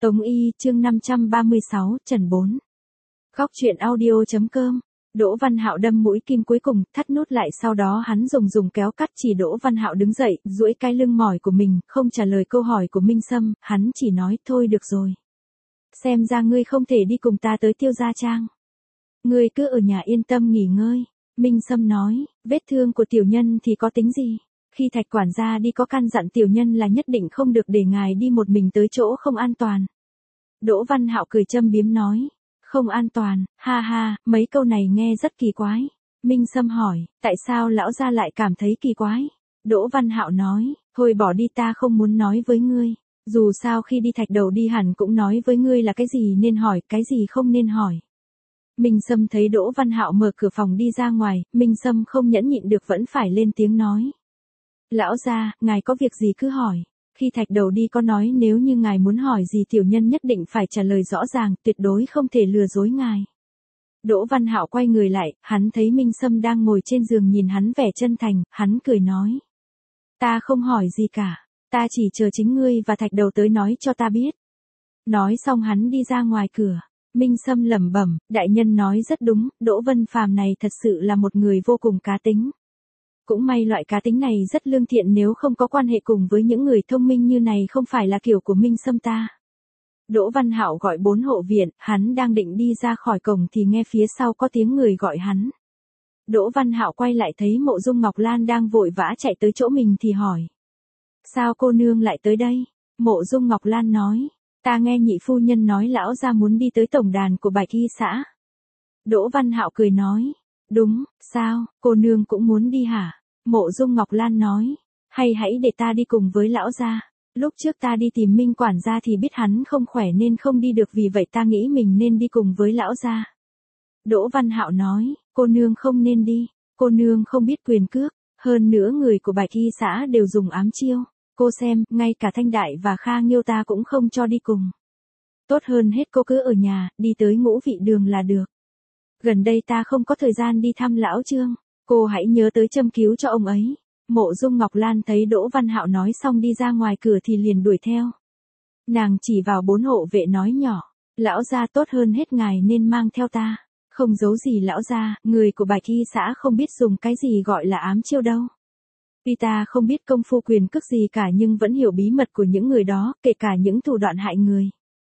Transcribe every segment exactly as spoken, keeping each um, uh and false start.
Tống Y, chương năm trăm ba mươi sáu, Trần bốn. Góc truyện audio chấm com. Đỗ Văn Hạo đâm mũi kim cuối cùng, thắt nút lại, sau đó hắn dùng dùng kéo cắt chỉ Đỗ Văn Hạo đứng dậy, duỗi cái lưng mỏi của mình, không trả lời câu hỏi của Minh Sâm, hắn chỉ nói, thôi được rồi. Xem ra ngươi không thể đi cùng ta tới Tiêu Gia Trang. Ngươi cứ ở nhà yên tâm nghỉ ngơi. Minh Sâm nói, vết thương của tiểu nhân thì có tính gì? Khi Thạch quản gia đi có căn dặn tiểu nhân là nhất định không được để ngài đi một mình tới chỗ không an toàn. Đỗ Văn Hạo cười châm biếm nói, không an toàn, ha ha, mấy câu này nghe rất kỳ quái. Minh Sâm hỏi, tại sao lão gia lại cảm thấy kỳ quái? Đỗ Văn Hạo nói, thôi bỏ đi, ta không muốn nói với ngươi. Dù sao khi đi Thạch Đầu đi hẳn cũng nói với ngươi là cái gì nên hỏi, cái gì không nên hỏi. Minh Sâm thấy Đỗ Văn Hạo mở cửa phòng đi ra ngoài, Minh Sâm không nhẫn nhịn được vẫn phải lên tiếng nói. Lão gia, ngài có việc gì cứ hỏi. Khi Thạch Đầu đi có nói nếu như ngài muốn hỏi gì tiểu nhân nhất định phải trả lời rõ ràng, tuyệt đối không thể lừa dối ngài. Đỗ Văn Hạo quay người lại, hắn thấy Minh Sâm đang ngồi trên giường nhìn hắn vẻ chân thành, hắn cười nói. Ta không hỏi gì cả, ta chỉ chờ chính ngươi và Thạch Đầu tới nói cho ta biết. Nói xong hắn đi ra ngoài cửa. Minh Sâm lẩm bẩm, đại nhân nói rất đúng, Đỗ Vân Phàm này thật sự là một người vô cùng cá tính. Cũng may loại cá tính này rất lương thiện, nếu không có quan hệ cùng với những người thông minh như này không phải là kiểu của Minh Sâm ta. Đỗ Văn Hạo gọi bốn hộ viện, hắn đang định đi ra khỏi cổng thì nghe phía sau có tiếng người gọi hắn. Đỗ Văn Hạo quay lại thấy Mộ Dung Ngọc Lan đang vội vã chạy tới chỗ mình thì hỏi. Sao cô nương lại tới đây? Mộ Dung Ngọc Lan nói. Ta nghe nhị phu nhân nói lão gia muốn đi tới tổng đàn của Bạch Y xã. Đỗ Văn Hạo cười nói. Đúng, sao, cô nương cũng muốn đi hả? Mộ Dung Ngọc Lan nói. Hay hãy để ta đi cùng với lão gia. Lúc trước ta đi tìm Minh quản gia thì biết hắn không khỏe nên không đi được, vì vậy ta nghĩ mình nên đi cùng với lão gia. Đỗ Văn Hạo nói, cô nương không nên đi, cô nương không biết quyền cước, hơn nữa người của Bạch Y xã đều dùng ám chiêu. Cô xem, ngay cả Thanh Đại và Kha Nghiêu ta cũng không cho đi cùng. Tốt hơn hết cô cứ ở nhà, đi tới Ngũ Vị Đường là được. Gần đây ta không có thời gian đi thăm lão Trương, cô hãy nhớ tới châm cứu cho ông ấy. Mộ Dung Ngọc Lan thấy Đỗ Văn Hạo nói xong đi ra ngoài cửa thì liền đuổi theo. Nàng chỉ vào bốn hộ vệ nói nhỏ, lão gia tốt hơn hết ngài nên mang theo ta. Không giấu gì lão gia, người của Bạch Y xã không biết dùng cái gì gọi là ám chiêu đâu. Tuy ta không biết công phu quyền cước gì cả nhưng vẫn hiểu bí mật của những người đó, kể cả những thủ đoạn hại người.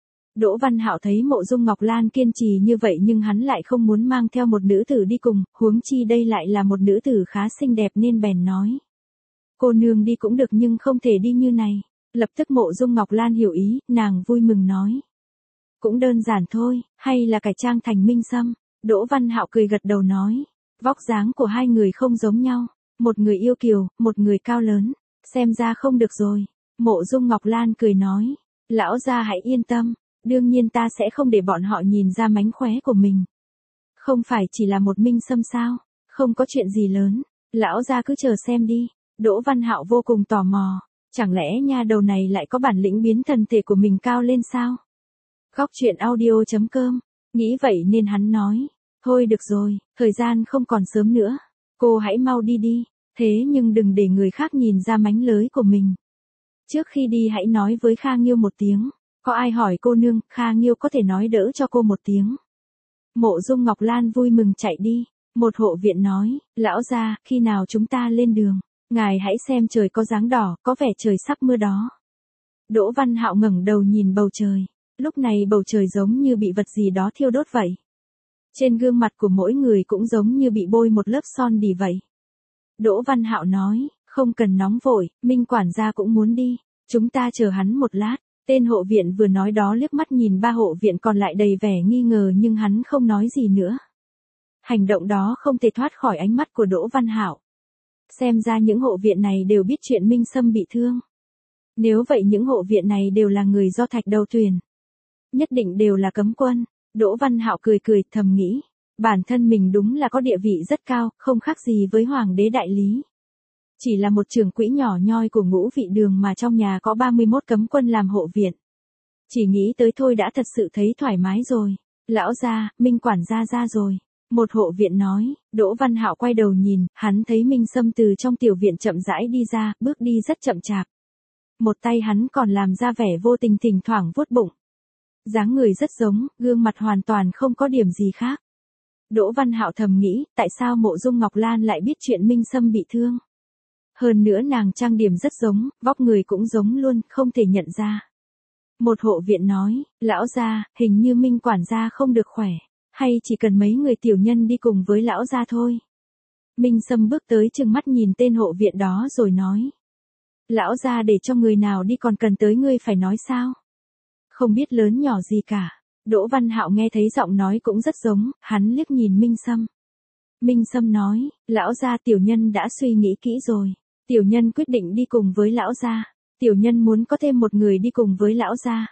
Đỗ Văn Hạo thấy Mộ Dung Ngọc Lan kiên trì như vậy nhưng hắn lại không muốn mang theo một nữ tử đi cùng, huống chi đây lại là một nữ tử khá xinh đẹp nên bèn nói. Cô nương đi cũng được nhưng không thể đi như này. Lập tức Mộ Dung Ngọc Lan hiểu ý, nàng vui mừng nói. Cũng đơn giản thôi, hay là cải trang thành Minh Sâm. Đỗ Văn Hạo cười gật đầu nói. Vóc dáng của hai người không giống nhau. Một người yêu kiều, một người cao lớn. Xem ra không được rồi. Mộ Dung Ngọc Lan cười nói. Lão gia hãy yên tâm. Đương nhiên ta sẽ không để bọn họ nhìn ra mánh khóe của mình. Không phải chỉ là một Minh Sâm sao? Không có chuyện gì lớn. Lão gia cứ chờ xem đi. Đỗ Văn Hạo vô cùng tò mò. Chẳng lẽ nha đầu này lại có bản lĩnh biến thân thể của mình cao lên sao? Góc truyện audio chấm com. Nghĩ vậy nên hắn nói. Thôi được rồi, thời gian không còn sớm nữa. Cô hãy mau đi đi. Thế nhưng đừng để người khác nhìn ra mánh lới của mình. Trước khi đi hãy nói với Kha Nghiêu một tiếng. Có ai hỏi cô nương, Kha Nghiêu có thể nói đỡ cho cô một tiếng. Mộ Dung Ngọc Lan vui mừng chạy đi. Một hộ viện nói, lão gia, khi nào chúng ta lên đường? Ngài hãy xem trời có dáng đỏ, có vẻ trời sắp mưa đó. Đỗ Văn Hạo ngẩng đầu nhìn bầu trời. Lúc này bầu trời giống như bị vật gì đó thiêu đốt vậy. Trên gương mặt của mỗi người cũng giống như bị bôi một lớp son đỉ vậy. Đỗ Văn Hạo nói, không cần nóng vội, Minh quản gia cũng muốn đi. Chúng ta chờ hắn một lát. Tên hộ viện vừa nói đó liếc mắt nhìn ba hộ viện còn lại đầy vẻ nghi ngờ nhưng hắn không nói gì nữa. Hành động đó không thể thoát khỏi ánh mắt của Đỗ Văn Hạo. Xem ra những hộ viện này đều biết chuyện Minh Sâm bị thương. Nếu vậy những hộ viện này đều là người do Thạch Đầu tuyển. Nhất định đều là cấm quân. Đỗ Văn Hạo cười cười thầm nghĩ. Bản thân mình đúng là có địa vị rất cao, không khác gì với Hoàng đế đại lý. Chỉ là một trưởng quỹ nhỏ nhoi của Ngũ Vị Đường mà trong nhà có ba mươi mốt cấm quân làm hộ viện. Chỉ nghĩ tới thôi đã thật sự thấy thoải mái rồi. Lão gia, Minh quản gia ra rồi. Một hộ viện nói. Đỗ Văn Hạo quay đầu nhìn, hắn thấy Minh Sâm từ trong tiểu viện chậm rãi đi ra, bước đi rất chậm chạp. Một tay hắn còn làm ra vẻ vô tình thỉnh thoảng vuốt bụng. dáng người rất giống, gương mặt hoàn toàn không có điểm gì khác. Đỗ Văn Hạo thầm nghĩ, tại sao Mộ Dung Ngọc Lan lại biết chuyện Minh Sâm bị thương? Hơn nữa nàng trang điểm rất giống, vóc người cũng giống luôn, không thể nhận ra. Một hộ viện nói, lão gia, hình như Minh quản gia không được khỏe, hay chỉ cần mấy người tiểu nhân đi cùng với lão gia thôi. Minh Sâm bước tới trừng mắt nhìn tên hộ viện đó rồi nói. Lão gia để cho người nào đi còn cần tới ngươi phải nói sao? Không biết lớn nhỏ gì cả. Đỗ Văn Hạo nghe thấy giọng nói cũng rất giống, hắn liếc nhìn Minh Sâm. Minh Sâm nói, lão gia tiểu nhân đã suy nghĩ kỹ rồi. Tiểu nhân quyết định đi cùng với lão gia. Tiểu nhân muốn có thêm một người đi cùng với lão gia.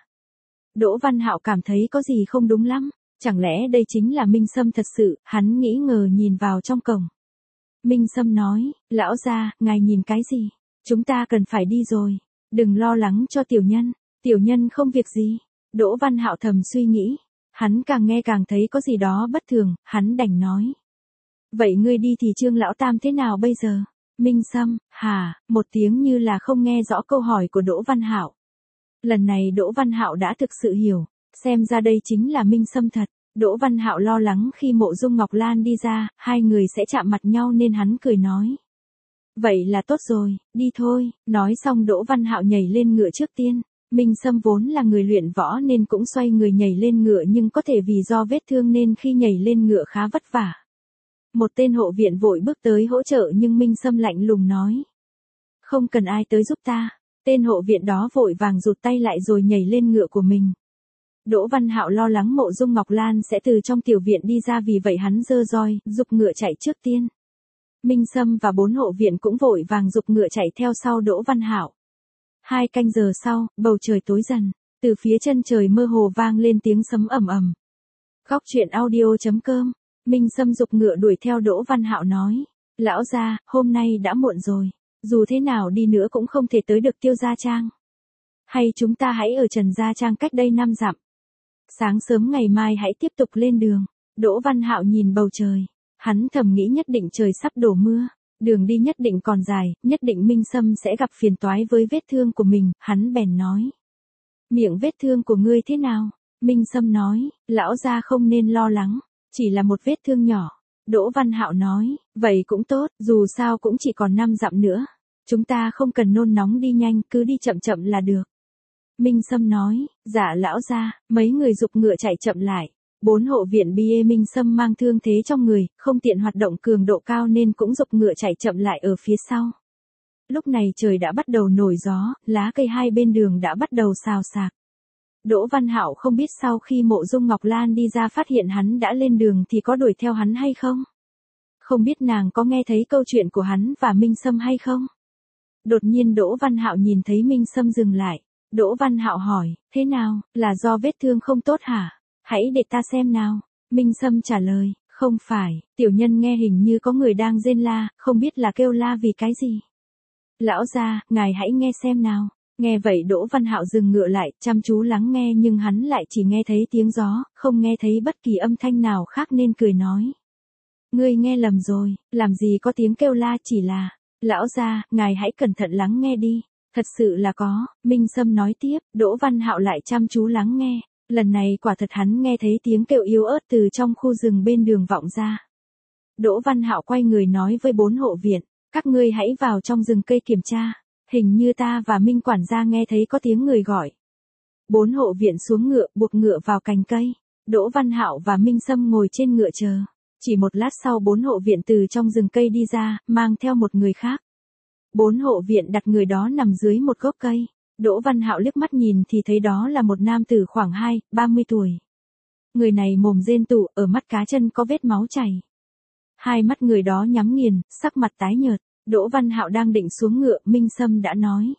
Đỗ Văn Hạo cảm thấy có gì không đúng lắm. Chẳng lẽ đây chính là Minh Sâm thật sự, hắn nghĩ ngờ nhìn vào trong cổng. Minh Sâm nói, lão gia, ngài nhìn cái gì? Chúng ta cần phải đi rồi. Đừng lo lắng cho tiểu nhân. Tiểu nhân không việc gì. Đỗ Văn Hạo thầm suy nghĩ. Hắn càng nghe càng thấy có gì đó bất thường, hắn đành nói. Vậy ngươi đi thì Trương Lão Tam thế nào bây giờ? Minh Sâm, hả, một tiếng như là không nghe rõ câu hỏi của Đỗ Văn Hạo. Lần này Đỗ Văn Hạo đã thực sự hiểu, xem ra đây chính là Minh Sâm thật. Đỗ Văn Hạo lo lắng khi Mộ Dung Ngọc Lan đi ra, hai người sẽ chạm mặt nhau nên hắn cười nói. Vậy là tốt rồi, đi thôi, nói xong Đỗ Văn Hạo nhảy lên ngựa trước tiên. Minh Sâm vốn là người luyện võ nên cũng xoay người nhảy lên ngựa nhưng có thể vì do vết thương nên khi nhảy lên ngựa khá vất vả. Một tên hộ viện vội bước tới hỗ trợ nhưng Minh Sâm lạnh lùng nói. Không cần ai tới giúp ta. Tên hộ viện đó vội vàng rụt tay lại rồi nhảy lên ngựa của mình. Đỗ Văn Hạo lo lắng Mộ Dung Ngọc Lan sẽ từ trong tiểu viện đi ra vì vậy hắn giơ roi, giục ngựa chạy trước tiên. Minh Sâm và bốn hộ viện cũng vội vàng giục ngựa chạy theo sau Đỗ Văn Hạo. Hai canh giờ sau, bầu trời tối dần, từ phía chân trời mơ hồ vang lên tiếng sấm ầm ầm. Góc truyện audio chấm com, Minh Sâm giục ngựa đuổi theo Đỗ Văn Hạo nói, lão gia, hôm nay đã muộn rồi, dù thế nào đi nữa cũng không thể tới được Tiêu Gia Trang. Hay chúng ta hãy ở Trần Gia Trang cách đây năm dặm. Sáng sớm ngày mai hãy tiếp tục lên đường. Đỗ Văn Hạo nhìn bầu trời, hắn thầm nghĩ nhất định trời sắp đổ mưa. Đường đi nhất định còn dài, nhất định Minh Sâm sẽ gặp phiền toái với vết thương của mình, hắn bèn nói. Miệng vết thương của ngươi thế nào? Minh Sâm nói, lão gia không nên lo lắng, chỉ là một vết thương nhỏ. Đỗ Văn Hạo nói, vậy cũng tốt, dù sao cũng chỉ còn năm dặm nữa. Chúng ta không cần nôn nóng đi nhanh, cứ đi chậm chậm là được. Minh Sâm nói, dạ lão gia, mấy người giục ngựa chạy chậm lại. Bốn hộ viện bia Minh Sâm mang thương thế trong người, không tiện hoạt động cường độ cao nên cũng giục ngựa chạy chậm lại ở phía sau. Lúc này trời đã bắt đầu nổi gió, lá cây hai bên đường đã bắt đầu xào xạc. Đỗ Văn Hạo không biết sau khi Mộ Dung Ngọc Lan đi ra phát hiện hắn đã lên đường thì có đuổi theo hắn hay không? Không biết nàng có nghe thấy câu chuyện của hắn và Minh Sâm hay không? Đột nhiên Đỗ Văn Hạo nhìn thấy Minh Sâm dừng lại. Đỗ Văn Hạo hỏi, thế nào, là do vết thương không tốt hả? Hãy để ta xem nào. Minh Sâm trả lời, không phải, tiểu nhân nghe hình như có người đang rên la, không biết là kêu la vì cái gì. Lão gia, ngài hãy nghe xem nào. Nghe vậy Đỗ Văn Hạo dừng ngựa lại, chăm chú lắng nghe nhưng hắn lại chỉ nghe thấy tiếng gió, không nghe thấy bất kỳ âm thanh nào khác nên cười nói. Ngươi nghe lầm rồi, làm gì có tiếng kêu la chỉ là, lão gia, ngài hãy cẩn thận lắng nghe đi. Thật sự là có, Minh Sâm nói tiếp, Đỗ Văn Hạo lại chăm chú lắng nghe. Lần này quả thật hắn nghe thấy tiếng kêu yếu ớt từ trong khu rừng bên đường vọng ra. Đỗ Văn Hạo quay người nói với bốn hộ viện, các ngươi hãy vào trong rừng cây kiểm tra, hình như ta và Minh quản gia nghe thấy có tiếng người gọi. Bốn hộ viện xuống ngựa, buộc ngựa vào cành cây. Đỗ Văn Hạo và Minh Sâm ngồi trên ngựa chờ. Chỉ một lát sau bốn hộ viện từ trong rừng cây đi ra, mang theo một người khác. Bốn hộ viện đặt người đó nằm dưới một gốc cây. Đỗ Văn Hạo liếc mắt nhìn thì thấy đó là một nam tử khoảng hai, ba mươi tuổi. Người này mồm rên tụ, ở mắt cá chân có vết máu chảy. Hai mắt người đó nhắm nghiền, sắc mặt tái nhợt. Đỗ Văn Hạo đang định xuống ngựa, Minh Sâm đã nói.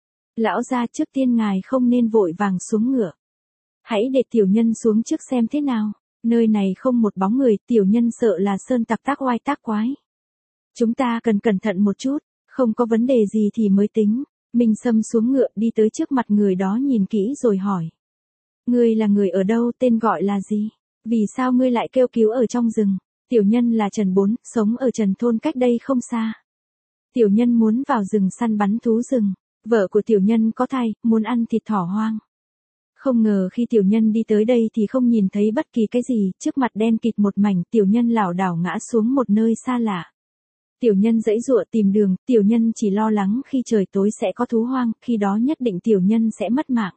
Lão gia, trước tiên ngài không nên vội vàng xuống ngựa. Hãy để tiểu nhân xuống trước xem thế nào. Nơi này không một bóng người, tiểu nhân sợ là sơn tặc tác oai tác quái. Chúng ta cần cẩn thận một chút, không có vấn đề gì thì mới tính. Minh Sâm xuống ngựa đi tới trước mặt người đó nhìn kỹ rồi hỏi. Ngươi là người ở đâu, tên gọi là gì? Vì sao ngươi lại kêu cứu ở trong rừng? Tiểu nhân là Trần Bốn, sống ở Trần Thôn cách đây không xa. Tiểu nhân muốn vào rừng săn bắn thú rừng. Vợ của tiểu nhân có thai, muốn ăn thịt thỏ hoang. Không ngờ khi tiểu nhân đi tới đây thì không nhìn thấy bất kỳ cái gì, trước mặt đen kịt một mảnh, tiểu nhân lảo đảo ngã xuống một nơi xa lạ. Tiểu nhân giãy giụa tìm đường, tiểu nhân chỉ lo lắng khi trời tối sẽ có thú hoang, khi đó nhất định tiểu nhân sẽ mất mạng.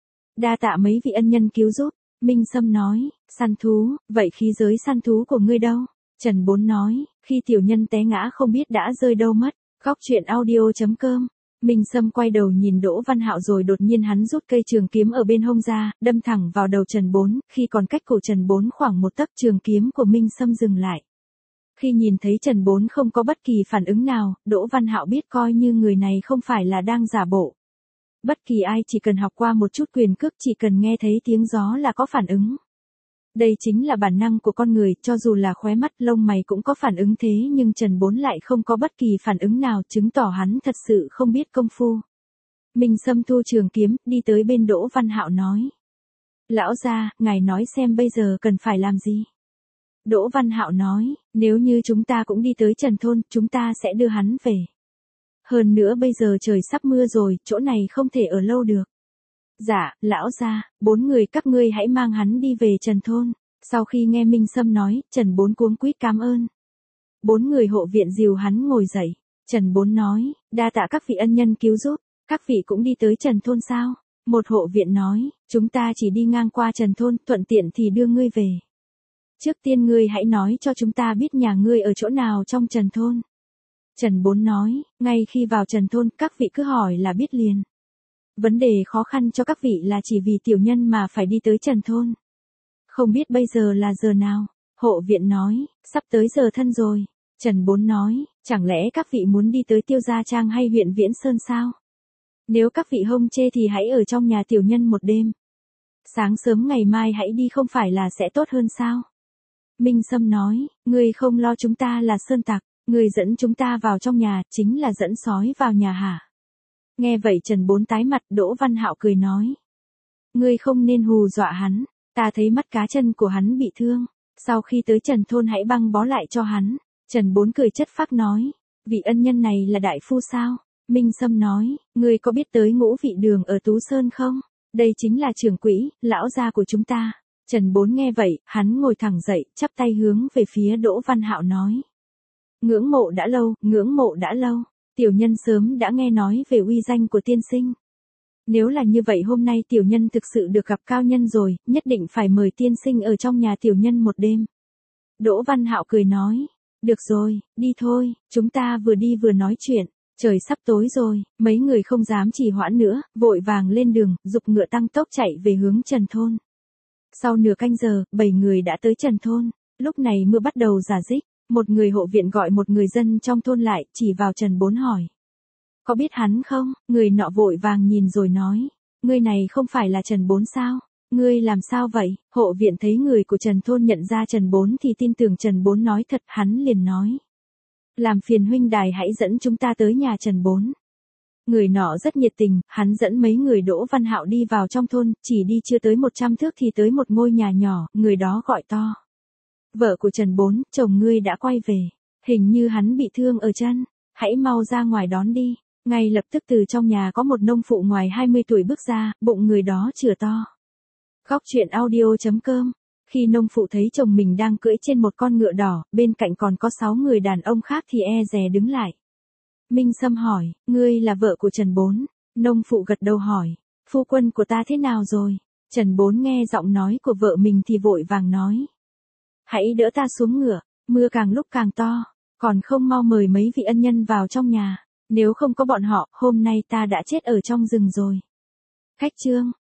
Đa tạ mấy vị ân nhân cứu giúp, Minh Sâm nói, săn thú, vậy khí giới săn thú của ngươi đâu? Trần Bốn nói, khi tiểu nhân té ngã không biết đã rơi đâu mất. Góc truyện audio chấm com. Minh Sâm quay đầu nhìn Đỗ Văn Hạo rồi đột nhiên hắn rút cây trường kiếm ở bên hông ra, đâm thẳng vào đầu Trần Bốn, khi còn cách cổ Trần Bốn khoảng một tấc, trường kiếm của Minh Sâm dừng lại. Khi nhìn thấy Trần Bốn không có bất kỳ phản ứng nào, Đỗ Văn Hạo biết coi như người này không phải là đang giả bộ. Bất kỳ ai chỉ cần học qua một chút quyền cước, chỉ cần nghe thấy tiếng gió là có phản ứng. Đây chính là bản năng của con người, cho dù là khóe mắt lông mày cũng có phản ứng thế, nhưng Trần Bốn lại không có bất kỳ phản ứng nào, chứng tỏ hắn thật sự không biết công phu. Minh Sâm thu trường kiếm, đi tới bên Đỗ Văn Hạo nói. Lão gia, ngài nói xem bây giờ cần phải làm gì? Đỗ Văn Hạo nói, nếu như chúng ta cũng đi tới Trần Thôn, chúng ta sẽ đưa hắn về. Hơn nữa bây giờ trời sắp mưa rồi, chỗ này không thể ở lâu được. Dạ, lão gia, bốn người các ngươi hãy mang hắn đi về Trần Thôn. Sau khi nghe Minh Sâm nói, Trần Bốn cuống quýt cảm ơn. Bốn người hộ viện dìu hắn ngồi dậy. Trần Bốn nói, đa tạ các vị ân nhân cứu giúp, các vị cũng đi tới Trần Thôn sao? Một hộ viện nói, chúng ta chỉ đi ngang qua Trần Thôn, thuận tiện thì đưa ngươi về. Trước tiên ngươi hãy nói cho chúng ta biết nhà ngươi ở chỗ nào trong Trần Thôn. Trần Bốn nói, ngay khi vào Trần Thôn, các vị cứ hỏi là biết liền. Vấn đề khó khăn cho các vị là chỉ vì tiểu nhân mà phải đi tới Trần Thôn. Không biết bây giờ là giờ nào? Hộ viện nói, sắp tới giờ thân rồi. Trần Bốn nói, chẳng lẽ các vị muốn đi tới Tiêu Gia Trang hay huyện Viễn Sơn sao? Nếu các vị hông chê thì hãy ở trong nhà tiểu nhân một đêm. Sáng sớm ngày mai hãy đi không phải là sẽ tốt hơn sao? Minh Sâm nói, ngươi không lo chúng ta là sơn tặc, ngươi dẫn chúng ta vào trong nhà, chính là dẫn sói vào nhà hả? Nghe vậy Trần Bốn tái mặt, Đỗ Văn Hạo cười nói. Ngươi không nên hù dọa hắn, ta thấy mắt cá chân của hắn bị thương, sau khi tới Trần Thôn hãy băng bó lại cho hắn. Trần Bốn cười chất phác nói, vị ân nhân này là đại phu sao? Minh Sâm nói, ngươi có biết tới Ngũ Vị Đường ở Tú Sơn không? Đây chính là trưởng quỹ, lão gia của chúng ta. Trần Bốn nghe vậy, hắn ngồi thẳng dậy, chắp tay hướng về phía Đỗ Văn Hạo nói. Ngưỡng mộ đã lâu, ngưỡng mộ đã lâu, tiểu nhân sớm đã nghe nói về uy danh của tiên sinh. Nếu là như vậy hôm nay tiểu nhân thực sự được gặp cao nhân rồi, nhất định phải mời tiên sinh ở trong nhà tiểu nhân một đêm. Đỗ Văn Hạo cười nói, được rồi, đi thôi, chúng ta vừa đi vừa nói chuyện. Trời sắp tối rồi, mấy người không dám trì hoãn nữa, vội vàng lên đường, giục ngựa tăng tốc chạy về hướng Trần Thôn. Sau nửa canh giờ, bảy người đã tới Trần Thôn. Lúc này mưa bắt đầu rả rích, một người hộ viện gọi một người dân trong thôn lại, chỉ vào Trần Bốn hỏi. Có biết hắn không? Người nọ vội vàng nhìn rồi nói. Người này không phải là Trần Bốn sao? Ngươi làm sao vậy? Hộ viện thấy người của Trần Thôn nhận ra Trần Bốn thì tin tưởng Trần Bốn nói thật, hắn liền nói. Làm phiền huynh đài hãy dẫn chúng ta tới nhà Trần Bốn. Người nọ rất nhiệt tình, hắn dẫn mấy người Đỗ Văn Hạo đi vào trong thôn, chỉ đi chưa tới một trăm thước thì tới một ngôi nhà nhỏ, người đó gọi to. Vợ của Trần Bốn, chồng ngươi đã quay về, hình như hắn bị thương ở chân, hãy mau ra ngoài đón đi. Ngay lập tức từ trong nhà có một nông phụ ngoài hai mươi tuổi bước ra, bụng người đó chửa to. Góc truyện audio chấm com. Khi nông phụ thấy chồng mình đang cưỡi trên một con ngựa đỏ, bên cạnh còn có sáu người đàn ông khác thì e dè đứng lại. Minh Sâm hỏi, ngươi là vợ của Trần Bốn? Nông phụ gật đầu hỏi, phu quân của ta thế nào rồi? Trần Bốn nghe giọng nói của vợ mình thì vội vàng nói. Hãy đỡ ta xuống ngựa, mưa càng lúc càng to, còn không mau mời mấy vị ân nhân vào trong nhà, nếu không có bọn họ, hôm nay ta đã chết ở trong rừng rồi. Khách trương,